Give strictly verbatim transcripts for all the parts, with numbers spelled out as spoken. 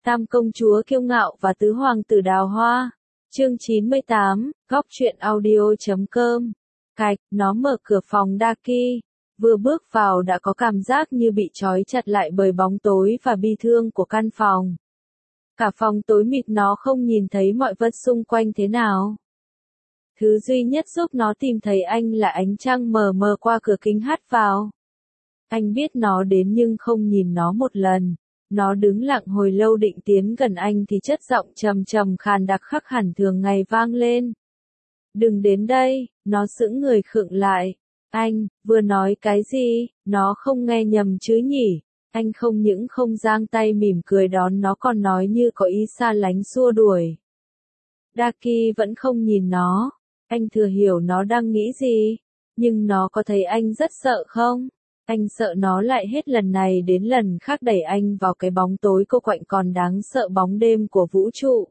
Tam công chúa kiêu ngạo và tứ hoàng tử đào hoa. Chương chín mươi tám, góc truyện audio chấm com. Cạch, nó mở cửa phòng Daki. Vừa bước vào đã có cảm giác như bị trói chặt lại bởi bóng tối và bi thương của căn phòng. Cả phòng tối mịt, nó không nhìn thấy mọi vật xung quanh thế nào. Thứ duy nhất giúp nó tìm thấy anh là ánh trăng mờ mờ qua cửa kính hắt vào. Anh biết nó đến nhưng không nhìn nó một lần. Nó đứng lặng hồi lâu định tiến gần anh thì chất giọng trầm trầm khàn đặc khắc hẳn thường ngày vang lên. Đừng đến đây, nó sững người khựng lại. Anh, vừa nói cái gì, nó không nghe nhầm chứ nhỉ? Anh không những không giang tay mỉm cười đón nó còn nói như có ý xa lánh xua đuổi. Daki vẫn không nhìn nó. Anh thừa hiểu nó đang nghĩ gì. Nhưng nó có thấy anh rất sợ không? Anh sợ nó lại hết lần này đến lần khác đẩy anh vào cái bóng tối cô quạnh còn đáng sợ bóng đêm của vũ trụ.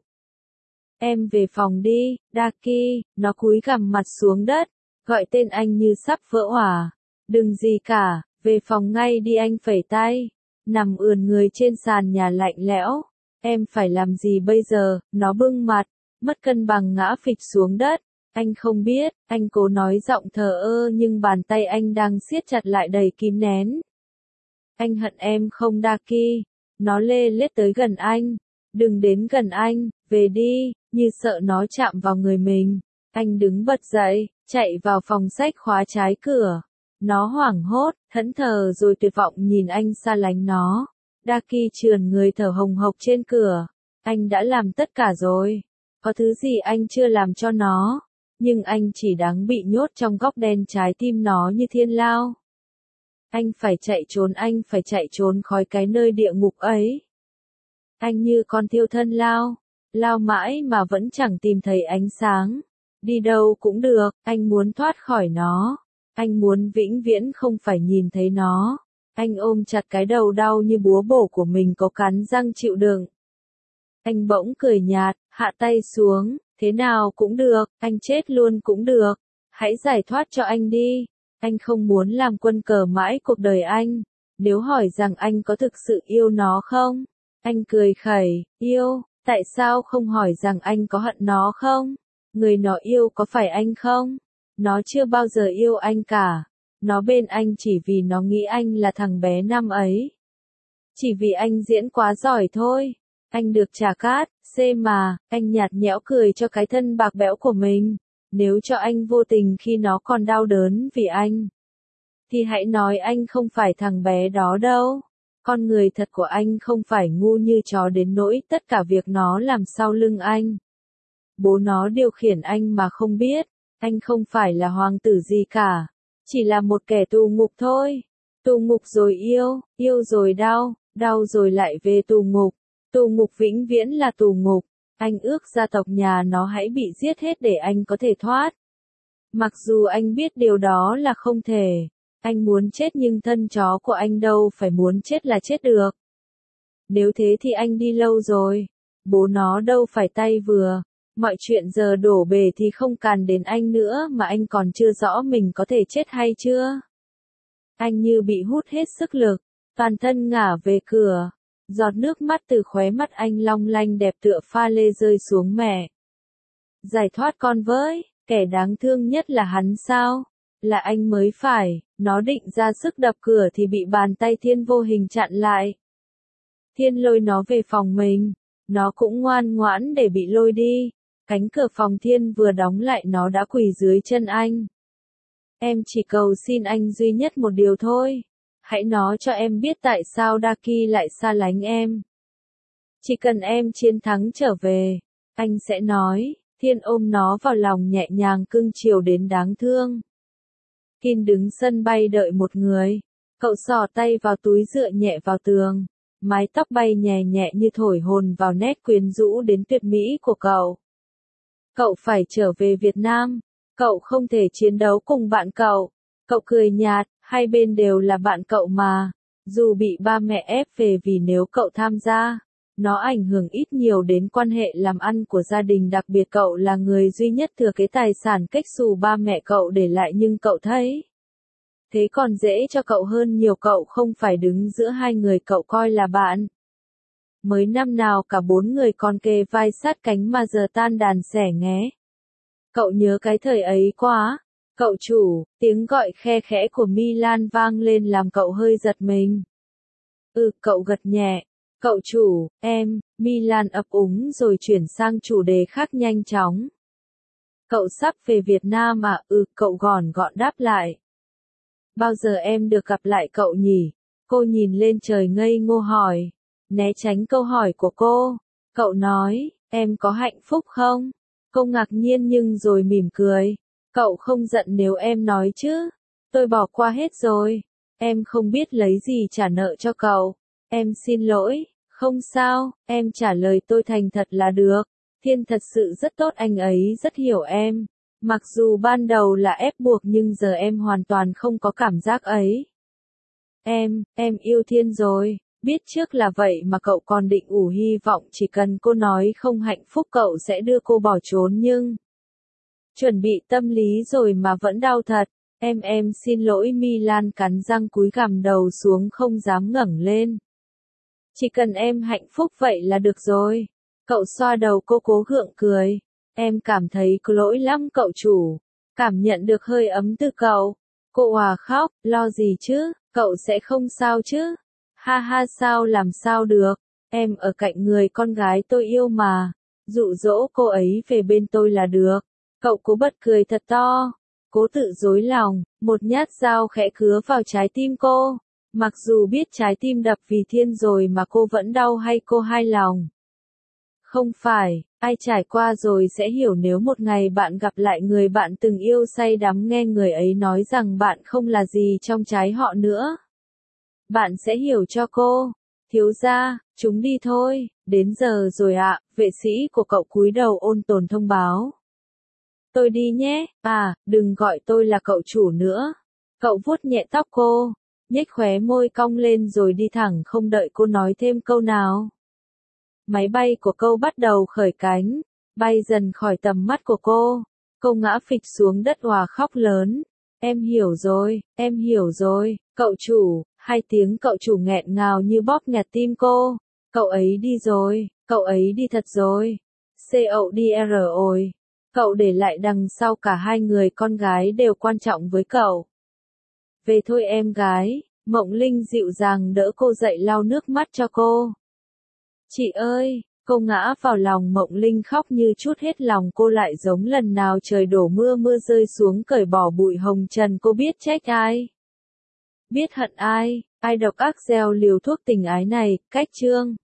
Em về phòng đi, Daki, nó cúi gằm mặt xuống đất, gọi tên anh như sắp vỡ òa. Đừng gì cả, về phòng ngay đi, anh phẩy tay, nằm ườn người trên sàn nhà lạnh lẽo. Em phải làm gì bây giờ, nó bưng mặt, mất cân bằng ngã phịch xuống đất. Anh không biết, anh cố nói giọng thờ ơ nhưng bàn tay anh đang siết chặt lại đầy kìm nén. Anh hận em không Daki, nó lê lết tới gần anh. Đừng đến gần anh, về đi, như sợ nó chạm vào người mình. Anh đứng bật dậy, chạy vào phòng sách khóa trái cửa. Nó hoảng hốt, thẫn thờ rồi tuyệt vọng nhìn anh xa lánh nó. Daki trườn người thở hồng hộc trên cửa. Anh đã làm tất cả rồi. Có thứ gì anh chưa làm cho nó. Nhưng anh chỉ đáng bị nhốt trong góc đen trái tim nó như thiên lao. Anh phải chạy trốn, anh phải chạy trốn khỏi cái nơi địa ngục ấy. Anh như con thiêu thân lao, lao mãi mà vẫn chẳng tìm thấy ánh sáng. Đi đâu cũng được, anh muốn thoát khỏi nó. Anh muốn vĩnh viễn không phải nhìn thấy nó. Anh ôm chặt cái đầu đau như búa bổ của mình có cắn răng chịu đựng. Anh bỗng cười nhạt, hạ tay xuống. Thế nào cũng được, anh chết luôn cũng được. Hãy giải thoát cho anh đi. Anh không muốn làm quân cờ mãi cuộc đời anh. Nếu hỏi rằng anh có thực sự yêu nó không? Anh cười khẩy, yêu, tại sao không hỏi rằng anh có hận nó không? Người nó yêu có phải anh không? Nó chưa bao giờ yêu anh cả. Nó bên anh chỉ vì nó nghĩ anh là thằng bé năm ấy. Chỉ vì anh diễn quá giỏi thôi. Anh được trả cát, xê mà, anh nhạt nhẽo cười cho cái thân bạc bẽo của mình. Nếu cho anh vô tình khi nó còn đau đớn vì anh, thì hãy nói anh không phải thằng bé đó đâu. Con người thật của anh không phải ngu như chó đến nỗi tất cả việc nó làm sau lưng anh. Bố nó điều khiển anh mà không biết, anh không phải là hoàng tử gì cả. Chỉ là một kẻ tù ngục thôi. Tù ngục rồi yêu, yêu rồi đau, đau rồi lại về tù ngục. Tù ngục vĩnh viễn là tù ngục. Anh ước gia tộc nhà nó hãy bị giết hết để anh có thể thoát. Mặc dù anh biết điều đó là không thể. Anh muốn chết nhưng thân chó của anh đâu phải muốn chết là chết được. Nếu thế thì anh đi lâu rồi. Bố nó đâu phải tay vừa. Mọi chuyện giờ đổ bể thì không càn đến anh nữa mà anh còn chưa rõ mình có thể chết hay chưa. Anh như bị hút hết sức lực. Toàn thân ngả về cửa. Giọt nước mắt từ khóe mắt anh long lanh đẹp tựa pha lê rơi xuống mẹ. Giải thoát con với, kẻ đáng thương nhất là hắn sao? Là anh mới phải, nó định ra sức đập cửa thì bị bàn tay Thiên vô hình chặn lại. Thiên lôi nó về phòng mình, nó cũng ngoan ngoãn để bị lôi đi. Cánh cửa phòng Thiên vừa đóng lại nó đã quỳ dưới chân anh. Em chỉ cầu xin anh duy nhất một điều thôi. Hãy nói cho em biết tại sao Daki lại xa lánh em. Chỉ cần em chiến thắng trở về, anh sẽ nói. Thiên ôm nó vào lòng nhẹ nhàng cưng chiều đến đáng thương. Kin đứng sân bay đợi một người. Cậu xỏ tay vào túi dựa nhẹ vào tường. Mái tóc bay nhẹ nhẹ như thổi hồn vào nét quyến rũ đến tuyệt mỹ của cậu. Cậu phải trở về Việt Nam. Cậu không thể chiến đấu cùng bạn cậu. Cậu cười nhạt. Hai bên đều là bạn cậu mà. Dù bị ba mẹ ép về vì nếu cậu tham gia, nó ảnh hưởng ít nhiều đến quan hệ làm ăn của gia đình, đặc biệt cậu là người duy nhất thừa kế tài sản cách xù ba mẹ cậu để lại, nhưng cậu thấy thế còn dễ cho cậu hơn nhiều. Cậu không phải đứng giữa hai người cậu coi là bạn. mới năm nào cả bốn người còn kề vai sát cánh mà giờ tan đàn xẻ nghé. Cậu nhớ cái thời ấy quá. Cậu chủ, tiếng gọi khe khẽ của Milan vang lên làm cậu hơi giật mình. Ừ, cậu gật nhẹ. Cậu chủ, em, Milan ấp úng rồi chuyển sang chủ đề khác nhanh chóng. Cậu sắp về Việt Nam à? Ừ, cậu gòn gọn đáp lại. Bao giờ em được gặp lại cậu nhỉ? Cô nhìn lên trời ngây ngô hỏi. Né tránh câu hỏi của cô. Cậu nói, em có hạnh phúc không? Cô ngạc nhiên nhưng rồi mỉm cười. Cậu không giận nếu em nói chứ? Tôi bỏ qua hết rồi. Em không biết lấy gì trả nợ cho cậu. Em xin lỗi. Không sao, em trả lời tôi thành thật là được. Thiên thật sự rất tốt, anh ấy rất hiểu em. Mặc dù ban đầu là ép buộc nhưng giờ em hoàn toàn không có cảm giác ấy. Em, em yêu Thiên rồi. Biết trước là vậy mà cậu còn định ủ hy vọng chỉ cần cô nói không hạnh phúc cậu sẽ đưa cô bỏ trốn nhưng... Chuẩn bị tâm lý rồi mà vẫn đau thật. Em em xin lỗi. Milan cắn răng cúi gằm đầu xuống không dám ngẩng lên. Chỉ cần em hạnh phúc vậy là được rồi. Cậu xoa đầu cô cố gượng cười. Em cảm thấy có lỗi lắm cậu chủ. Cảm nhận được hơi ấm từ cậu. Cô òa khóc, lo gì chứ, cậu sẽ không sao chứ. Ha ha, sao làm sao được, em ở cạnh người con gái tôi yêu mà. Dụ dỗ cô ấy về bên tôi là được. Cậu cố bật cười thật to. Cố tự dối lòng, một nhát dao khẽ cứa vào trái tim cô. Mặc dù biết trái tim đập vì Thiên rồi mà cô vẫn đau hay cô hai lòng. Không phải, ai trải qua rồi sẽ hiểu nếu một ngày bạn gặp lại người bạn từng yêu say đắm nghe người ấy nói rằng bạn không là gì trong trái họ nữa. Bạn sẽ hiểu cho cô. Thiếu gia, chúng đi thôi, đến giờ rồi ạ, vệ sĩ của cậu cúi đầu ôn tồn thông báo. Tôi đi nhé, à, đừng gọi tôi là cậu chủ nữa. Cậu vuốt nhẹ tóc cô, nhếch khóe môi cong lên rồi đi thẳng không đợi cô nói thêm câu nào. Máy bay của cô bắt đầu khởi cánh, bay dần khỏi tầm mắt của cô. Cô ngã phịch xuống đất òa khóc lớn. Em hiểu rồi, em hiểu rồi, cậu chủ. Hai tiếng cậu chủ nghẹn ngào như bóp nghẹt tim cô. Cậu ấy đi rồi, cậu ấy đi thật rồi. Cậu đi rồi. Cậu để lại đằng sau cả hai người con gái đều quan trọng với cậu. Về thôi em gái, Mộng Linh dịu dàng đỡ cô dậy lau nước mắt cho cô. Chị ơi, cô ngã vào lòng Mộng Linh khóc như trút hết lòng cô lại giống lần nào trời đổ mưa mưa rơi xuống cởi bỏ bụi hồng trần cô biết trách ai. Biết hận ai, ai độc ác gieo liều thuốc tình ái này, cách chương.